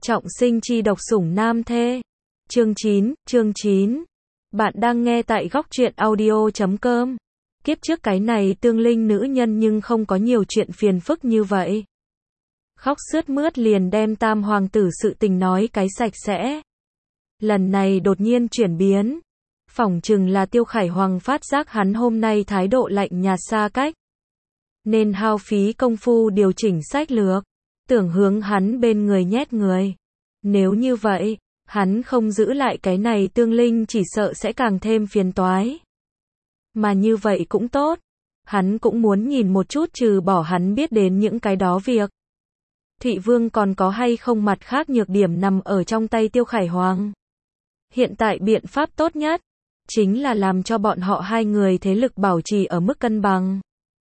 Trọng sinh chi độc sủng nam thê. Chương 9. Bạn đang nghe tại góc truyện audio.com. Kiếp trước cái này tương linh nữ nhân nhưng không có nhiều chuyện phiền phức như vậy. Khóc sướt mướt liền đem tam hoàng tử sự tình nói cái sạch sẽ. Lần này đột nhiên chuyển biến. Phỏng chừng là Tiêu Khải Hoàng phát giác hắn hôm nay thái độ lạnh nhạt xa cách. Nên hao phí công phu điều chỉnh sách lược. Tưởng hướng hắn bên người nhét người. Nếu như vậy, hắn không giữ lại cái này tương linh chỉ sợ sẽ càng thêm phiền toái. Mà như vậy cũng tốt. Hắn cũng muốn nhìn một chút trừ bỏ hắn biết đến những cái đó việc. Thụy Vương còn có hay không mặt khác nhược điểm nằm ở trong tay Tiêu Khải Hoàng. Hiện tại biện pháp tốt nhất, chính là làm cho bọn họ hai người thế lực bảo trì ở mức cân bằng.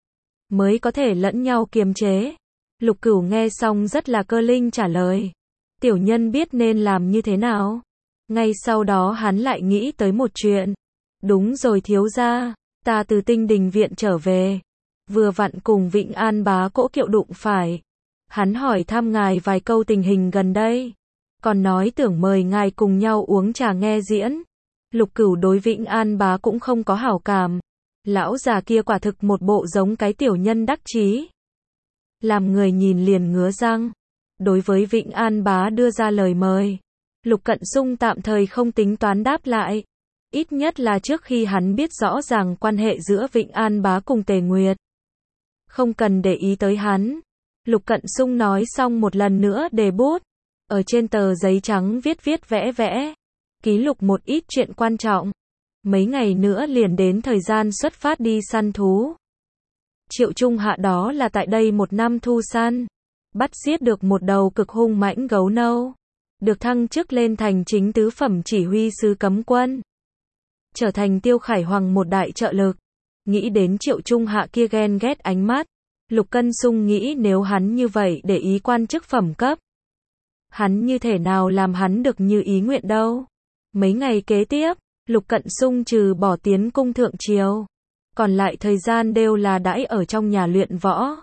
Mới có thể lẫn nhau kiềm chế. Lục Cửu nghe xong rất là cơ linh trả lời. Tiểu nhân biết nên làm như thế nào. Ngay sau đó hắn lại nghĩ tới một chuyện. Đúng rồi thiếu gia, ta từ Tinh Đình viện trở về. Vừa vặn cùng Vịnh An bá cỗ kiệu đụng phải. Hắn hỏi thăm ngài vài câu tình hình gần đây. Còn nói tưởng mời ngài cùng nhau uống trà nghe diễn. Lục Cửu đối Vịnh An bá cũng không có hảo cảm. Lão già kia quả thực một bộ giống cái tiểu nhân đắc chí. Làm người nhìn liền ngứa răng. Đối với Vịnh An bá đưa ra lời mời, Lục Cận Sung tạm thời không tính toán đáp lại. Ít nhất là trước khi hắn biết rõ ràng quan hệ giữa Vịnh An bá cùng Tề Nguyệt. Không cần để ý tới hắn. Lục Cận Sung nói xong một lần nữa đề bút. Ở trên tờ giấy trắng viết vẽ. Ký lục một ít chuyện quan trọng. Mấy ngày nữa liền đến thời gian xuất phát đi săn thú. Triệu Trung Hạ đó là tại đây một năm thu săn. Bắt giết được một đầu cực hung mãnh gấu nâu. Được thăng chức lên thành chính tứ phẩm chỉ huy sứ cấm quân. Trở thành Tiêu Khải Hoàng một đại trợ lực. Nghĩ đến Triệu Trung Hạ kia ghen ghét ánh mắt. Lục Cận Sung nghĩ nếu hắn như vậy để ý quan chức phẩm cấp. Hắn như thể nào làm hắn được như ý nguyện đâu. Mấy ngày kế tiếp, Lục Cận Sung trừ bỏ tiến cung thượng triều. Còn lại thời gian đều là đãi ở trong nhà luyện võ.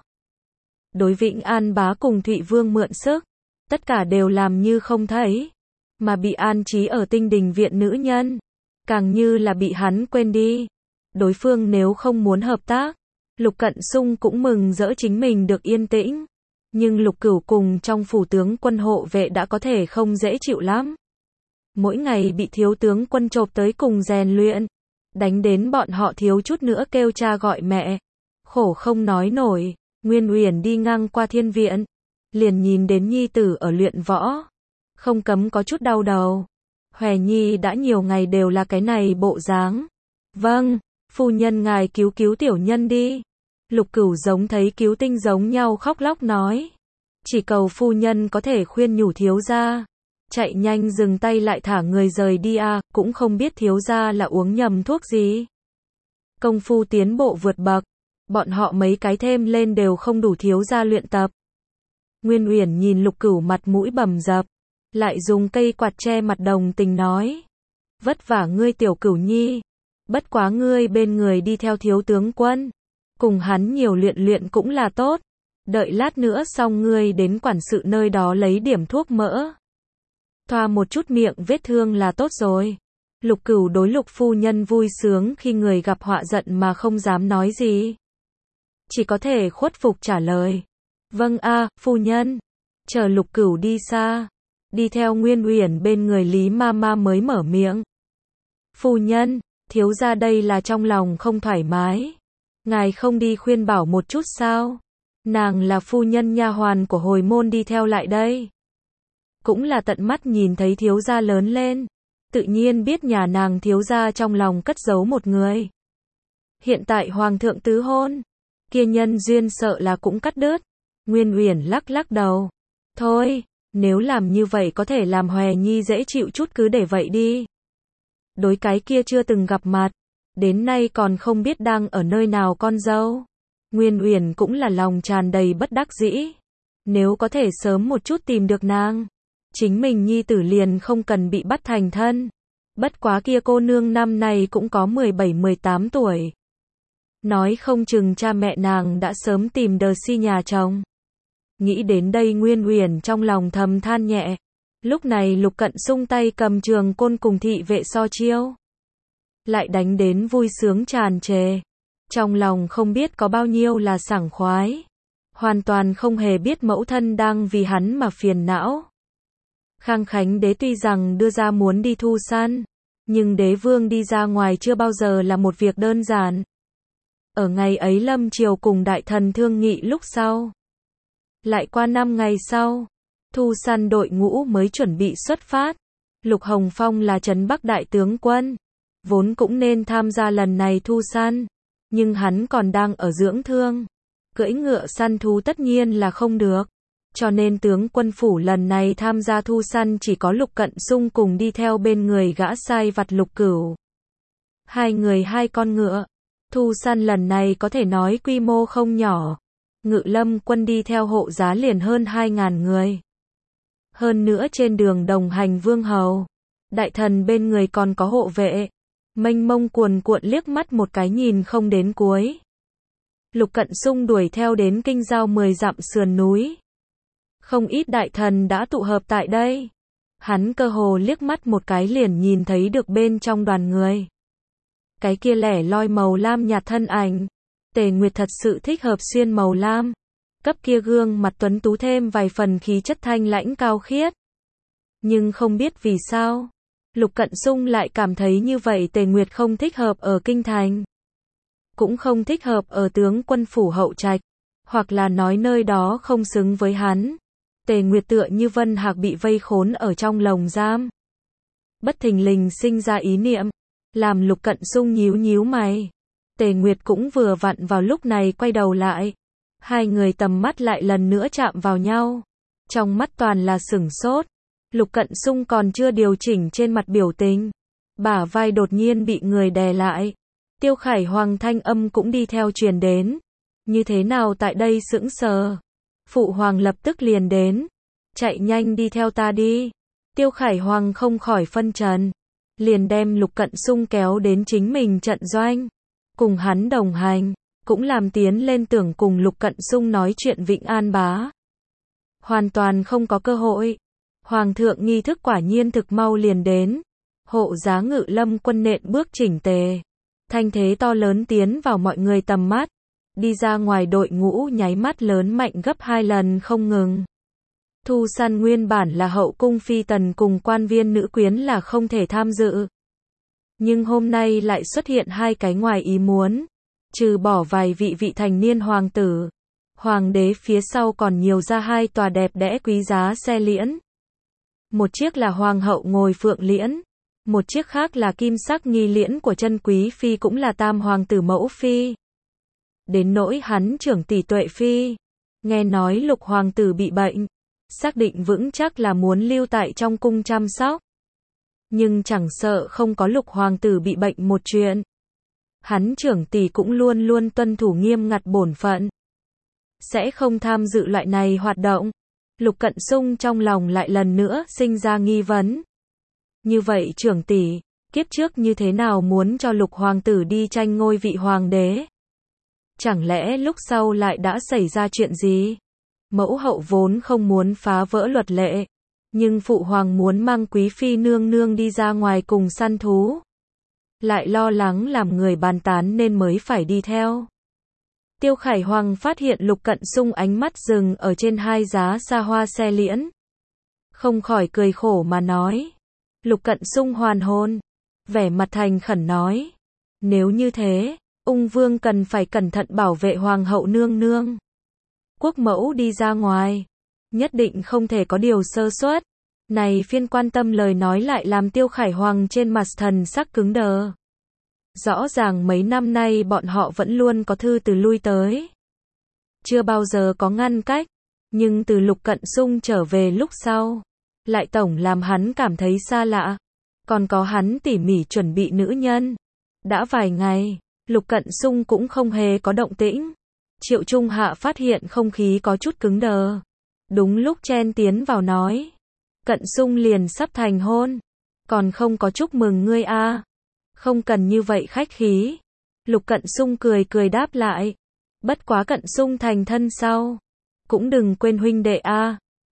Đối Vịnh An bá cùng Thụy Vương mượn sức. Tất cả đều làm như không thấy. Mà bị an trí ở Tinh Đình viện nữ nhân. Càng như là bị hắn quên đi. Đối phương nếu không muốn hợp tác. Lục Cận Sung cũng mừng rỡ chính mình được yên tĩnh. Nhưng Lục Cửu cùng trong phủ tướng quân hộ vệ đã có thể không dễ chịu lắm. Mỗi ngày bị thiếu tướng quân chộp tới cùng rèn luyện. Đánh đến bọn họ thiếu chút nữa kêu cha gọi mẹ. Khổ không nói nổi. Nguyên Uyển đi ngang qua Thiên viện. Liền nhìn đến nhi tử ở luyện võ. Không cấm có chút đau đầu. Hòe nhi đã nhiều ngày đều là cái này bộ dáng. Vâng, phu nhân ngài cứu cứu tiểu nhân đi. Lục Cửu giống thấy cứu tinh giống nhau khóc lóc nói. Chỉ cầu phu nhân có thể khuyên nhủ thiếu gia. Chạy nhanh dừng tay lại thả người rời đi à, cũng không biết thiếu gia là uống nhầm thuốc gì. Công phu tiến bộ vượt bậc. Bọn họ mấy cái thêm lên đều không đủ thiếu gia luyện tập. Nguyên Uyển nhìn Lục Cửu mặt mũi bầm dập. Lại dùng cây quạt che mặt đồng tình nói. Vất vả ngươi tiểu Cửu nhi. Bất quá ngươi bên người đi theo thiếu tướng quân. Cùng hắn nhiều luyện luyện cũng là tốt. Đợi lát nữa xong ngươi đến quản sự nơi đó lấy điểm thuốc mỡ. Thoa một chút miệng vết thương là tốt rồi. Lục Cửu đối Lục phu nhân vui sướng khi người gặp họa giận mà không dám nói gì. Chỉ có thể khuất phục trả lời. Vâng a, phu nhân. Chờ Lục Cửu đi xa. Đi theo Nguyên Uyển bên người Lý Mama mới mở miệng. Phu nhân, thiếu gia đây là trong lòng không thoải mái. Ngài không đi khuyên bảo một chút sao? Nàng là phu nhân nha hoàn của hồi môn đi theo lại đây. Cũng là tận mắt nhìn thấy thiếu gia lớn lên. Tự nhiên biết nhà nàng thiếu gia trong lòng cất giấu một người. Hiện tại hoàng thượng tứ hôn. Kia nhân duyên sợ là cũng cắt đứt. Nguyên Uyển lắc lắc đầu. Thôi, nếu làm như vậy có thể làm Hòe nhi dễ chịu chút cứ để vậy đi. Đối cái kia chưa từng gặp mặt. Đến nay còn không biết đang ở nơi nào con dâu. Nguyên Uyển cũng là lòng tràn đầy bất đắc dĩ. Nếu có thể sớm một chút tìm được nàng. Chính mình nhi tử liền không cần bị bắt thành thân. Bất quá kia cô nương năm nay cũng có 17-18 tuổi. Nói không chừng cha mẹ nàng đã sớm tìm đờ si nhà chồng. Nghĩ đến đây Nguyên Uyển trong lòng thầm than nhẹ. Lúc này Lục Cận Sung tay cầm trường côn cùng thị vệ so chiêu. Lại đánh đến vui sướng tràn trề. Trong lòng không biết có bao nhiêu là sảng khoái. Hoàn toàn không hề biết mẫu thân đang vì hắn mà phiền não. Khang Khánh đế tuy rằng đưa ra muốn đi thu săn, nhưng đế vương đi ra ngoài chưa bao giờ là một việc đơn giản. Ở ngày ấy lâm triều cùng đại thần thương nghị lúc sau. Lại qua 5 ngày sau, thu săn đội ngũ mới chuẩn bị xuất phát. Lục Hồng Phong là trấn Bắc đại tướng quân, vốn cũng nên tham gia lần này thu săn, nhưng hắn còn đang ở dưỡng thương. Cưỡi ngựa săn thú tất nhiên là không được. Cho nên tướng quân phủ lần này tham gia thu săn chỉ có Lục Cận Sung cùng đi theo bên người gã sai vặt Lục Cửu. Hai người hai con ngựa. Thu săn lần này có thể nói quy mô không nhỏ. Ngự lâm quân đi theo hộ giá liền hơn 2.000 người. Hơn nữa trên đường đồng hành vương hầu. Đại thần bên người còn có hộ vệ. Mênh mông cuồn cuộn liếc mắt một cái nhìn không đến cuối. Lục Cận Sung đuổi theo đến kinh giao 10 dặm sườn núi. Không ít đại thần đã tụ hợp tại đây. Hắn cơ hồ liếc mắt một cái liền nhìn thấy được bên trong đoàn người. Cái kia lẻ loi màu lam nhạt thân ảnh. Tề Nguyệt thật sự thích hợp xuyên màu lam. Cấp kia gương mặt tuấn tú thêm vài phần khí chất thanh lãnh cao khiết. Nhưng không biết vì sao, Lục Cận Sung lại cảm thấy như vậy Tề Nguyệt không thích hợp ở kinh thành. Cũng không thích hợp ở tướng quân phủ hậu trạch. Hoặc là nói nơi đó không xứng với hắn. Tề Nguyệt tựa như Vân Hạc bị vây khốn ở trong lồng giam. Bất thình lình sinh ra ý niệm, làm Lục Cận Sung nhíu nhíu mày. Tề Nguyệt cũng vừa vặn vào lúc này quay đầu lại. Hai người tầm mắt lại lần nữa chạm vào nhau. Trong mắt toàn là sửng sốt. Lục Cận Sung còn chưa điều chỉnh trên mặt biểu tình. Bả vai đột nhiên bị người đè lại. Tiêu Khải Hoàng thanh âm cũng đi theo truyền đến. Như thế nào tại đây sững sờ? Phụ hoàng lập tức liền đến. Chạy nhanh đi theo ta đi. Tiêu Khải Hoàng không khỏi phân trần. Liền đem Lục Cận Sung kéo đến chính mình trận doanh. Cùng hắn đồng hành. Cũng làm tiến lên tưởng cùng Lục Cận Sung nói chuyện Vịnh An Bá. Hoàn toàn không có cơ hội. Hoàng thượng nghi thức quả nhiên thực mau liền đến. Hộ giá ngự lâm quân nện bước chỉnh tề. Thanh thế to lớn tiến vào mọi người tầm mắt. Đi ra ngoài đội ngũ nháy mắt lớn mạnh gấp 2 lần không ngừng. Thu săn nguyên bản là hậu cung phi tần cùng quan viên nữ quyến là không thể tham dự. Nhưng hôm nay lại xuất hiện hai cái ngoài ý muốn. Trừ bỏ vài vị thành niên hoàng tử. Hoàng đế phía sau còn nhiều ra hai tòa đẹp đẽ quý giá xe liễn. Một chiếc là hoàng hậu ngồi phượng liễn. Một chiếc khác là kim sắc nghi liễn của chân quý phi cũng là tam hoàng tử mẫu phi. Đến nỗi hắn trưởng tỷ Tuệ phi. Nghe nói Lục hoàng tử bị bệnh. Xác định vững chắc là muốn lưu tại trong cung chăm sóc. Nhưng chẳng sợ không có Lục hoàng tử bị bệnh một chuyện. Hắn trưởng tỷ cũng luôn luôn tuân thủ nghiêm ngặt bổn phận. Sẽ không tham dự loại này hoạt động. Lục Cận Sung trong lòng lại lần nữa sinh ra nghi vấn. Như vậy trưởng tỷ, kiếp trước như thế nào muốn cho Lục hoàng tử đi tranh ngôi vị hoàng đế? Chẳng lẽ lúc sau lại đã xảy ra chuyện gì? Mẫu hậu vốn không muốn phá vỡ luật lệ, nhưng phụ hoàng muốn mang quý phi nương nương đi ra ngoài cùng săn thú. Lại lo lắng làm người bàn tán nên mới phải đi theo. Tiêu Khải Hoàng phát hiện Lục Cận Sung ánh mắt dừng ở trên hai giá xa hoa xe liễn. Không khỏi cười khổ mà nói. Lục Cận Sung hoàn hồn. Vẻ mặt thành khẩn nói. Nếu như thế, ung vương cần phải cẩn thận bảo vệ hoàng hậu nương nương. Quốc mẫu đi ra ngoài. Nhất định không thể có điều sơ suất. Này phiên quan tâm lời nói lại làm Tiêu Khải Hoàng trên mặt thần sắc cứng đờ. Rõ ràng mấy năm nay bọn họ vẫn luôn có thư từ lui tới. Chưa bao giờ có ngăn cách. Nhưng từ Lục Cận Sung trở về lúc sau. Lại tổng làm hắn cảm thấy xa lạ. Còn có hắn tỉ mỉ chuẩn bị nữ nhân. Đã vài ngày, Lục Cận Sung cũng không hề có động tĩnh. Triệu Trung Hạ phát hiện không khí có chút cứng đờ. Đúng lúc chen tiến vào nói. Cận Sung liền sắp thành hôn. Còn không có chúc mừng ngươi a. Không cần như vậy khách khí. Lục Cận Sung cười cười đáp lại. Bất quá Cận Sung thành thân sau. Cũng đừng quên huynh đệ a.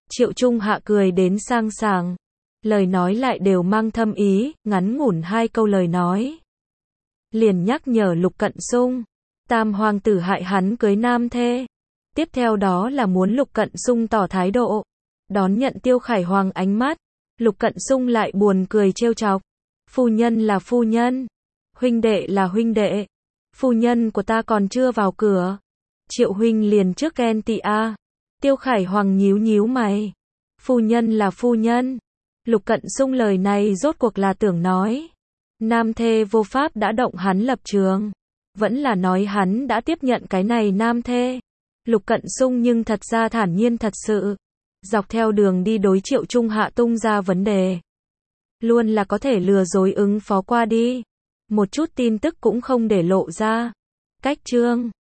Triệu Trung Hạ cười đến sang sảng. Lời nói lại đều mang thâm ý, ngắn ngủn 2 câu lời nói. Liền nhắc nhở Lục Cận Sung. Tam hoàng tử hại hắn cưới nam thê. Tiếp theo đó là muốn Lục Cận Sung tỏ thái độ. Đón nhận Tiêu Khải Hoàng ánh mắt. Lục Cận Sung lại buồn cười trêu chọc. Phu nhân là phu nhân. Huynh đệ là huynh đệ. Phu nhân của ta còn chưa vào cửa. Triệu huynh liền trước ghen tị a. Tiêu Khải Hoàng nhíu nhíu mày. Phu nhân là phu nhân. Lục Cận Sung lời này rốt cuộc là tưởng nói. Nam thê vô pháp đã động hắn lập trường. Vẫn là nói hắn đã tiếp nhận cái này nam thê. Lục Cận Sung nhưng thật ra thản nhiên thật sự. Dọc theo đường đi đối Triệu Trung Hạ tung ra vấn đề. Luôn là có thể lừa dối ứng phó qua đi. Một chút tin tức cũng không để lộ ra. Cách chương